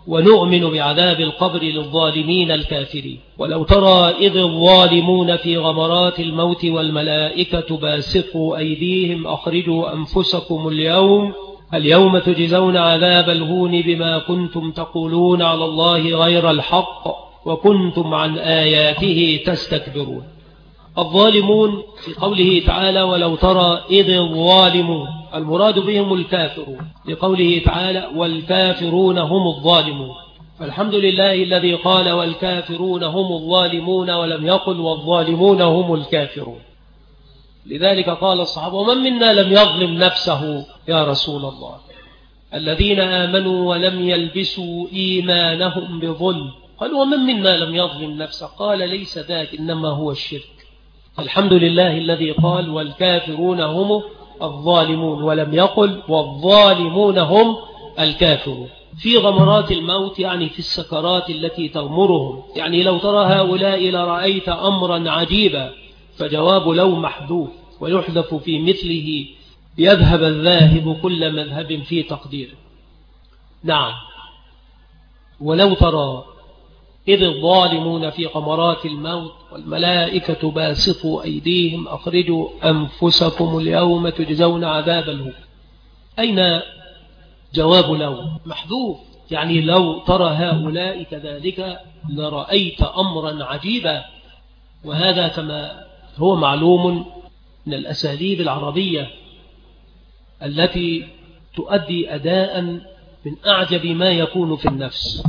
[SPEAKER 2] ونؤمن بعذاب القبر للظالمين الكافرين. ولو ترى إذ الظالمون في غمرات الموت والملائكة باسطوا أيديهم أخرجوا أنفسكم اليوم تجزون عذاب الهون بما كنتم تقولون على الله غير الحق وكنتم عن آياته تستكبرون. الظالمون في قوله تعالى ولو ترى إذ الظالمون المراد بهم الكافرون، لقوله تعالى والكافرون هم الظالمون. فالحمد لله الذي قال والكافرون هم الظالمون ولم يقل والظالمون هم الكافرون. لذلك قال الصحابة ومن منا لم يظلم نفسه يا رسول الله؟ الذين آمنوا ولم يلبسوا إيمانهم بظلم. قال ومن منا لم يظلم نفسه؟ قال ليس ذاك إنما هو الشرك. الحمد لله الذي قال والكافرون هم الظالمون ولم يقل والظالمون هم الكافرون. في غمرات الموت يعني في السكرات التي تغمرهم، يعني لو ترى هؤلاء لرأيت أمرا عجيبا، فجواب لو محذوف ويحذف في مثله يذهب الذاهب كل مذهب في تقديره. نعم ولو ترى إذ الظالمون في غمرات الموت والملائكة باسطوا أيديهم أخرجوا أنفسكم اليوم تجزون عذاب الهون. أين جواب لو؟ محذوف، يعني لو ترى هؤلاء كذلك لرأيت أمرا عجيبا. وهذا كما هو معلوم من الأساليب العربية التي تؤدي أداء من أعجب ما يكون في النفس.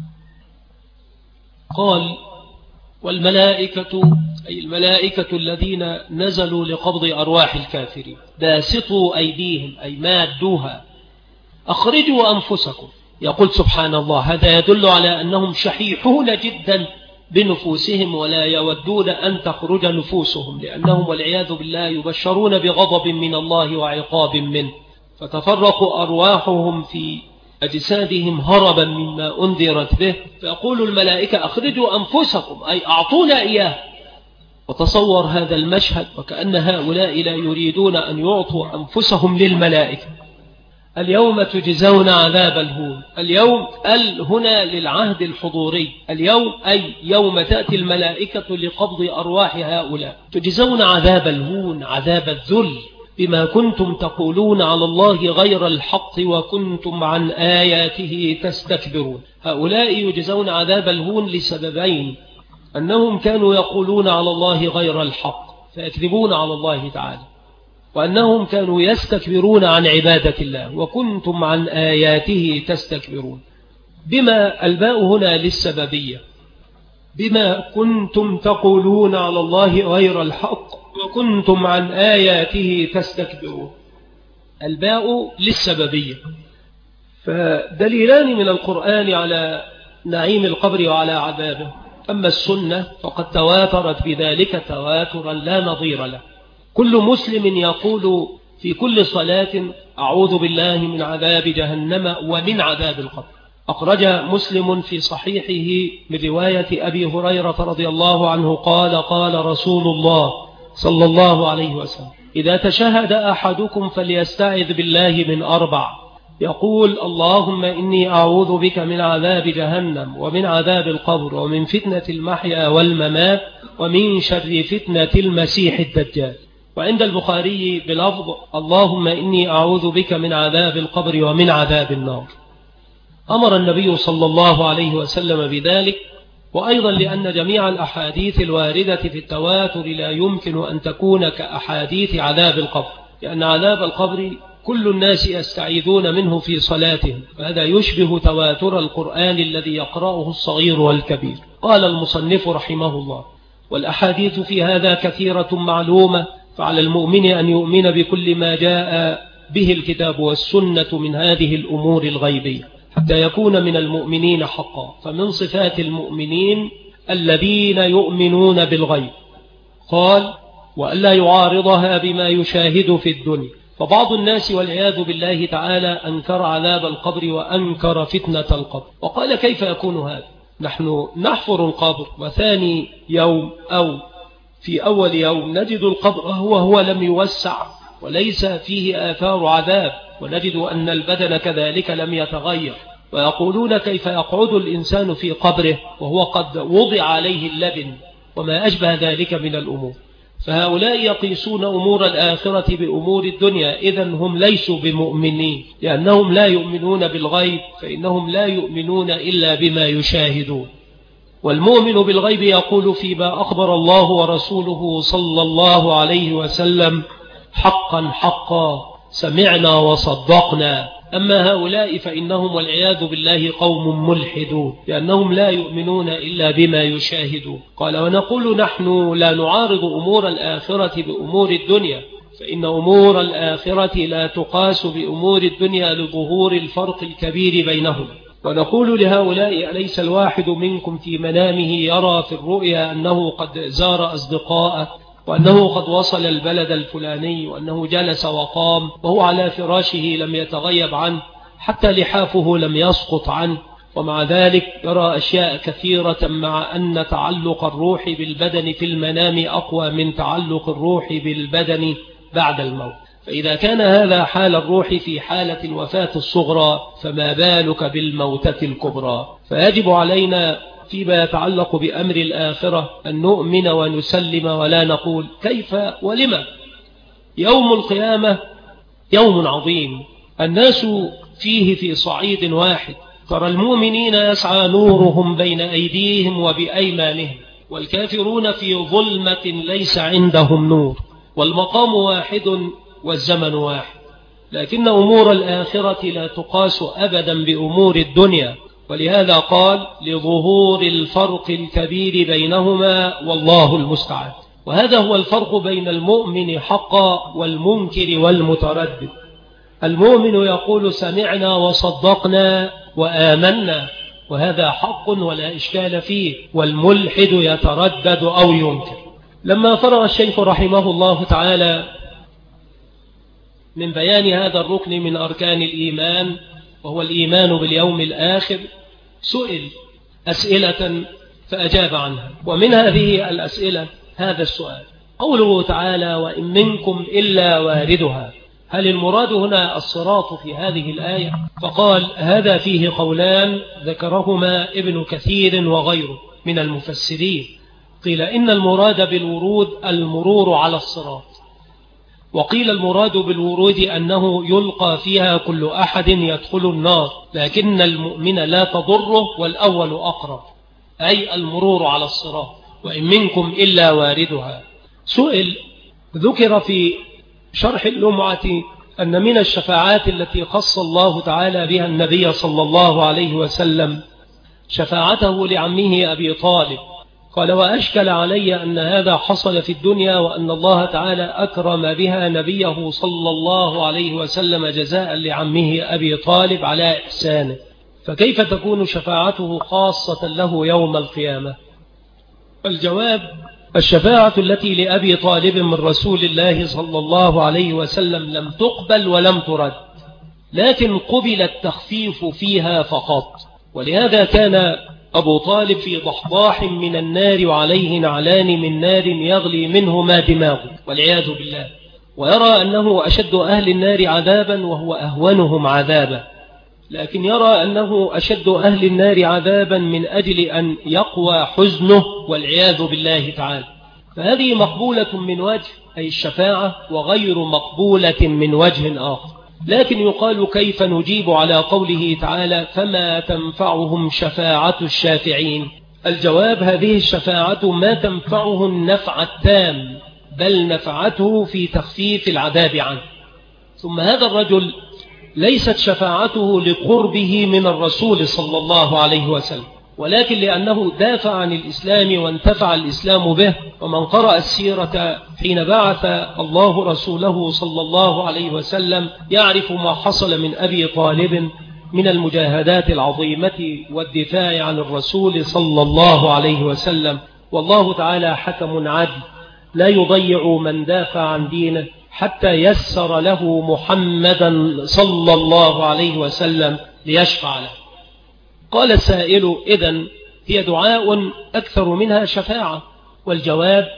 [SPEAKER 2] قال والملائكة أي الملائكة الذين نزلوا لقبض أرواح الكافرين باسطوا أيديهم أي مادوها أخرجوا أنفسكم. يقول سبحان الله هذا يدل على أنهم شحيحون جدا بنفوسهم ولا يودون أن تخرج نفوسهم، لأنهم والعياذ بالله يبشرون بغضب من الله وعقاب منه، فتفرق أرواحهم في أجسادهم هربا مما أنذرت به، فيقول الملائكة أخرجوا أنفسكم أي أعطونا إياه. وتصور هذا المشهد وكأن هؤلاء لا يريدون أن يعطوا أنفسهم للملائكة. اليوم تجزون عذاب الهون. اليوم هنا للعهد الحضوري، اليوم أي يوم تأتي الملائكة لقبض أرواح هؤلاء. تجزون عذاب الهون عذاب الذل بما كنتم تقولون على الله غير الحق وكنتم عن آياته تستكبرون. هؤلاء يجزون عذاب الهون لسببين: أنهم كانوا يقولون على الله غير الحق فيكذبون على الله تعالى، وأنهم كانوا يستكبرون عن عبادة الله وكنتم عن آياته تستكبرون. بما الباء هنا للسببية، بما كنتم تقولون على الله غير الحق وكنتم عن آياته تستكبرون. الباء للسببية. فدليلان من القرآن على نعيم القبر وعلى عذابه. أما السنة فقد تواترت بذلك تواترا لا نظير له. كل مسلم يقول في كل صلاة أعوذ بالله من عذاب جهنم ومن عذاب القبر. أخرج مسلم في صحيحه من رواية أبي هريرة رضي الله عنه قال قال رسول الله صلى الله عليه وسلم: إذا تشهد أحدكم فليستعذ بالله من 4، يقول: اللهم إني أعوذ بك من عذاب جهنم ومن عذاب القبر ومن فتنة المحيا والممات ومن شر فتنة المسيح الدجال. وعند البخاري بلفظ: اللهم إني أعوذ بك من عذاب القبر ومن عذاب النار. أمر النبي صلى الله عليه وسلم بذلك. وأيضا لأن جميع الأحاديث الواردة في التواتر لا يمكن أن تكون كأحاديث عذاب القبر، لأن عذاب القبر كل الناس يستعيذون منه في صلاتهم، وهذا يشبه تواتر القرآن الذي يقرأه الصغير والكبير. قال المصنف رحمه الله: والأحاديث في هذا كثيرة معلومة، فعلى المؤمن أن يؤمن بكل ما جاء به الكتاب والسنة من هذه الأمور الغيبية حتى يكون من المؤمنين حقا. فمن صفات المؤمنين الذين يؤمنون بالغيب. قال: وألا يعارضها بما يشاهد في الدنيا. فبعض الناس والعياذ بالله تعالى أنكر عذاب القبر وأنكر فتنة القبر، وقال: كيف يكون هذا؟ نحن نحفر القبر وثاني يوم أو في أول يوم نجد القبر هو لم يوسع وليس فيه آثار عذاب، ونجد أن البدن كذلك لم يتغير، ويقولون كيف يقعد الإنسان في قبره وهو قد وضع عليه اللبن وما أشبه ذلك من الأمور. فهؤلاء يقيسون أمور الآخرة بأمور الدنيا، إذن هم ليسوا بمؤمنين، لأنهم لا يؤمنون بالغيب، فإنهم لا يؤمنون إلا بما يشاهدون. والمؤمن بالغيب يقول فيما أخبر الله ورسوله صلى الله عليه وسلم: حقا حقا سمعنا وصدقنا. أما هؤلاء فإنهم والعياذ بالله قوم ملحدون، لأنهم لا يؤمنون إلا بما يشاهدون. قال: ونقول نحن لا نعارض أمور الآخرة بأمور الدنيا، فإن أمور الآخرة لا تقاس بأمور الدنيا لظهور الفرق الكبير بينهم. ونقول لهؤلاء: أليس الواحد منكم في منامه يرى في الرؤيا أنه قد زار أصدقاءه، وأنه قد وصل البلد الفلاني، وأنه جلس وقام وهو على فراشه لم يتغيب عنه، حتى لحافه لم يسقط عنه، ومع ذلك يرى أشياء كثيرة، مع أن تعلق الروح بالبدن في المنام أقوى من تعلق الروح بالبدن بعد الموت. فإذا كان هذا حال الروح في حالة الوفاة الصغرى، فما بالك بالموتة الكبرى؟ فيجب علينا فيما يتعلق بأمر الآخرة أن نؤمن ونسلم، ولا نقول كيف ولما. يوم القيامة يوم عظيم، الناس فيه في صعيد واحد. ترى المؤمنين يسعى نورهم بين أيديهم وبأيمانهم، والكافرون في ظلمة ليس عندهم نور، والمقام واحد والزمن واحد. لكن أمور الآخرة لا تقاس أبدا بأمور الدنيا، ولهذا قال: لظهور الفرق الكبير بينهما والله المستعان. وهذا هو الفرق بين المؤمن حقا والمنكر والمتردد. المؤمن يقول: سمعنا وصدقنا وآمنا، وهذا حق ولا إشكال فيه، والملحد يتردد أو ينكر. لما فرغ الشيخ رحمه الله تعالى من بيان هذا الركن من أركان الإيمان، وهو الإيمان باليوم الآخر، سئل أسئلة فأجاب عنها. ومن هذه الأسئلة هذا السؤال: قوله تعالى: وإن منكم إلا واردها، هل المراد هنا الصراط في هذه الآية؟ فقال: هذا فيه قولان ذكرهما ابن كثير وغيره من المفسرين. قيل إن المراد بالورود المرور على الصراط، وقيل المراد بالورود أنه يلقى فيها كل أحد يدخل النار، لكن المؤمن لا تضره، والأول أقرب، أي المرور على الصراط. وإن منكم إلا واردها. سئل، ذكر في شرح اللمعة أن من الشفاعات التي خص الله تعالى بها النبي صلى الله عليه وسلم شفاعته لعمه أبي طالب. قال: وأشكل علي أن هذا حصل في الدنيا، وأن الله تعالى أكرم بها نبيه صلى الله عليه وسلم جزاء لعمه أبي طالب على إحسانه، فكيف تكون شفاعته خاصة له يوم القيامة؟ الجواب: الشفاعة التي لأبي طالب من رسول الله صلى الله عليه وسلم لم تقبل ولم ترد، لكن قبل التخفيف فيها فقط. ولهذا كان أبو طالب في ضحضاح من النار، وعليه نعلان من نار يغلي منهما دماغه والعياذ بالله، ويرى أنه أشد أهل النار عذابا وهو أهونهم عذابا، لكن يرى أنه أشد أهل النار عذابا من أجل أن يقوى حزنه والعياذ بالله تعالى. فهذه مقبولة من وجه، أي الشفاعة، وغير مقبولة من وجه آخر. لكن يقال: كيف نجيب على قوله تعالى: فما تنفعهم شفاعة الشافعين؟ الجواب: هذه الشفاعة ما تنفعه النفع التام، بل نفعته في تخفيف العذاب عنه. ثم هذا الرجل ليست شفاعته لقربه من الرسول صلى الله عليه وسلم، ولكن لأنه دافع عن الإسلام وانتفع الإسلام به. ومن قرأ السيرة حين بعث الله رسوله صلى الله عليه وسلم يعرف ما حصل من أبي طالب من المجاهدات العظيمة والدفاع عن الرسول صلى الله عليه وسلم. والله تعالى حكم عدل، لا يضيع من دافع عن دينه حتى يسر له محمدا صلى الله عليه وسلم ليشفع له. قال السائل: إذن هي دعاء أكثر منها شفاعة؟ والجواب: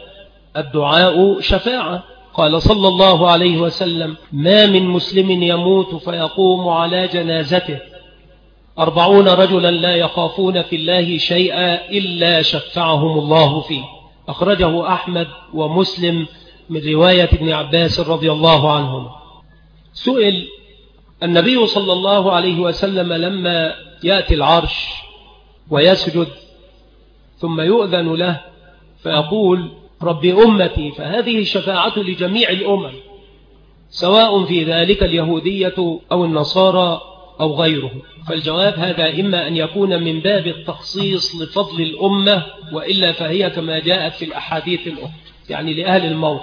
[SPEAKER 2] الدعاء شفاعة. قال صلى الله عليه وسلم: ما من مسلم يموت فيقوم على جنازته 40 رجلا لا يخافون في الله شيئا إلا شفعهم الله فيه. أخرجه أحمد ومسلم من رواية ابن عباس رضي الله عنهما. سئل النبي صلى الله عليه وسلم لما يأتي العرش ويسجد ثم يؤذن له فيقول رب أمتي، فهذه الشفاعة لجميع الأمم سواء في ذلك اليهودية أو النصارى أو غيره. فالجواب هذا إما أن يكون من باب التخصيص لفضل الأمة، وإلا فهي كما جاءت في الأحاديث الأخرى يعني لأهل الموت.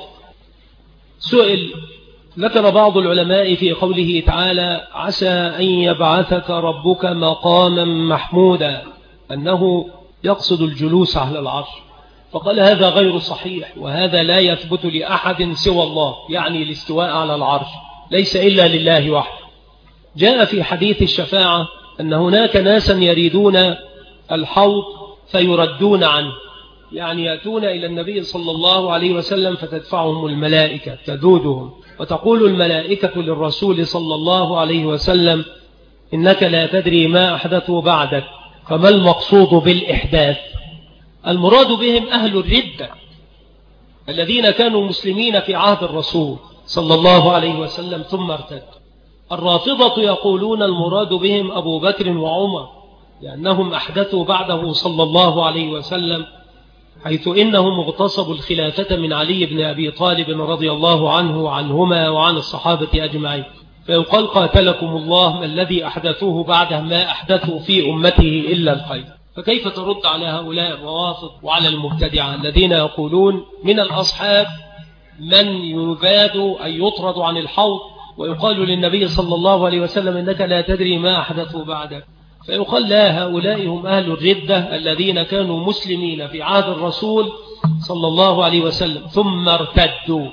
[SPEAKER 2] سئل ذكر بعض العلماء في قوله تعالى عسى أن يبعثك ربك مقاما محمودا أنه يقصد الجلوس على العرش، فقال هذا غير صحيح، وهذا لا يثبت لأحد سوى الله، يعني الاستواء على العرش ليس إلا لله وحده. جاء في حديث الشفاعة أن هناك ناسا يريدون الحوض فيردون عنه، يعني يأتون إلى النبي صلى الله عليه وسلم فتدفعهم الملائكة تذودهم، وتقول الملائكة للرسول صلى الله عليه وسلم إنك لا تدري ما أحدثوا بعدك، فما المقصود بالإحداث؟ المراد بهم أهل الردة الذين كانوا مسلمين في عهد الرسول صلى الله عليه وسلم ثم ارتدوا. الرافضة يقولون المراد بهم أبو بكر وعمر لأنهم أحدثوا بعده صلى الله عليه وسلم، حيث إنهم اغتصبوا الخلافة من علي بن أبي طالب رضي الله عنه وعنهما وعن الصحابة أجمعين، فيقال قاتلكم الله ما الذي أحدثوه بعده ما أحدثوا في أمته إلا الخير. فكيف ترد على هؤلاء الروافض وعلى المبتدعة الذين يقولون من الأصحاب من يباد أن يطرد عن الحوض ويقال للنبي صلى الله عليه وسلم إنك لا تدري ما أحدثوا بعدك، فيقال لا، هؤلاء هم أهل الردة الذين كانوا مسلمين في عهد الرسول صلى الله عليه وسلم ثم ارتدوا.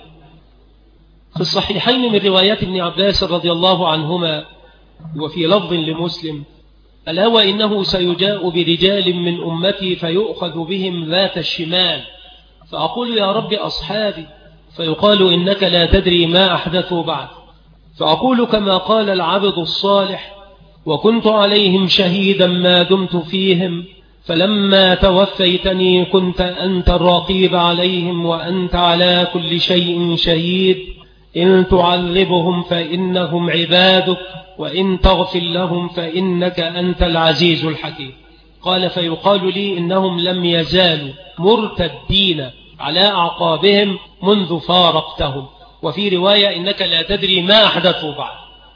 [SPEAKER 2] في الصحيحين من روايات ابن عباس رضي الله عنهما وفي لفظ لمسلم ألا وإنه سيجاء برجال من أمتي فيؤخذ بهم ذات الشمال، فأقول يا رب أصحابي، فيقال إنك لا تدري ما أحدثوا بعد، فأقول كما قال العبد الصالح وكنت عليهم شهيدا ما دمت فيهم، فلما توفيتني كنت أنت الرقيب عليهم وأنت على كل شيء شهيد، إن تعذبهم فإنهم عبادك وإن تغفر لهم فإنك أنت العزيز الحكيم. قال فيقال لي إنهم لم يزالوا مرتدين على أعقابهم منذ فارقتهم، وفي رواية إنك لا تدري ما أحدثوا بعد.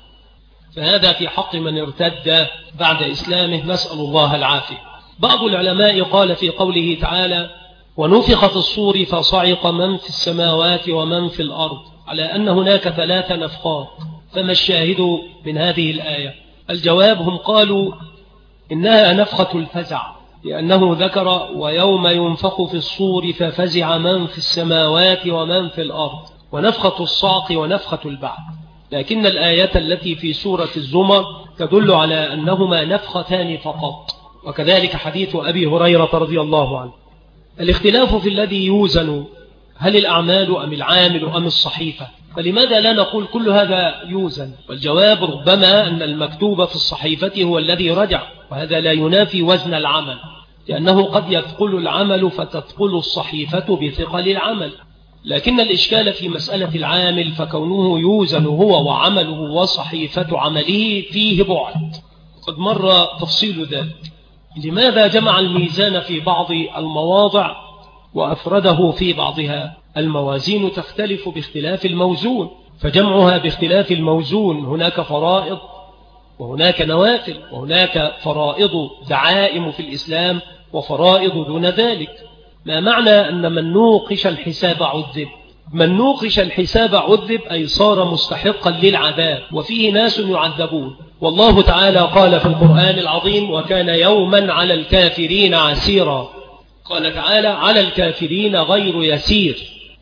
[SPEAKER 2] فهذا في حق من ارتد بعد إسلامه، نسأل الله العافية. بعض العلماء قال في قوله تعالى ونفخ في الصور فصعق من في السماوات ومن في الأرض، على أن هناك 3 نفخات، فما الشاهد من هذه الآية؟ الجواب هم قالوا إنها نفخة الفزع، لأنه ذكر ويوم ينفخ في الصور ففزع من في السماوات ومن في الأرض، ونفخة الصعق ونفخة البعث، لكن الآية التي في سورة الزمر تدل على أنهما نفختان فقط، وكذلك حديث أبي هريرة رضي الله عنه. الاختلاف في الذي يوزن، هل الأعمال أم العامل أم الصحيفة؟ فلماذا لا نقول كل هذا يوزن؟ والجواب ربما أن المكتوب في الصحيفة هو الذي رجع، وهذا لا ينافي وزن العمل، لأنه قد يثقل العمل فتثقل الصحيفة بثقل العمل، لكن الإشكال في مسألة العامل فكونه يوزن هو وعمله وصحيفة عمله فيه بعد، قد مر تفصيل ذلك. لماذا جمع الميزان في بعض المواضع وأفرده في بعضها؟ الموازين تختلف باختلاف الموزون، فجمعها باختلاف الموزون، هناك فرائض وهناك نوافل، وهناك فرائض دعائم في الإسلام وفرائض دون ذلك. ما معنى أن من نوقش الحساب عذب؟ من نوقش الحساب عذب أي صار مستحقا للعذاب، وفيه ناس يعذبون، والله تعالى قال في القرآن العظيم وكان يوما على الكافرين عسيرا، قال تعالى على الكافرين غير يسير،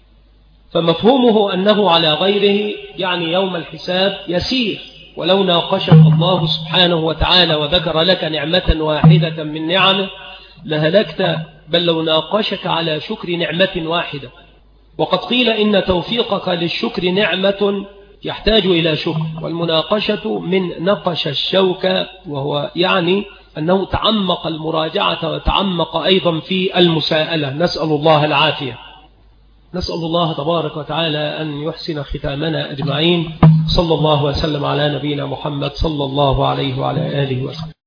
[SPEAKER 2] فمفهومه أنه على غيره يعني يوم الحساب يسير. ولو ناقشك الله سبحانه وتعالى وذكر لك نعمة واحدة من نعمه لهلكت، بل لو ناقشك على شكر نعمة واحدة. وقد قيل إن توفيقك للشكر نعمة يحتاج إلى شكر. والمناقشة من نقش الشوك، وهو يعني أنه تعمق المراجعة وتعمق أيضا في المساءلة. نسأل الله العافية. نسأل الله تبارك وتعالى أن يحسن ختامنا أجمعين. صلى الله وسلم على نبينا محمد صلى الله عليه وعلى آله وسلم.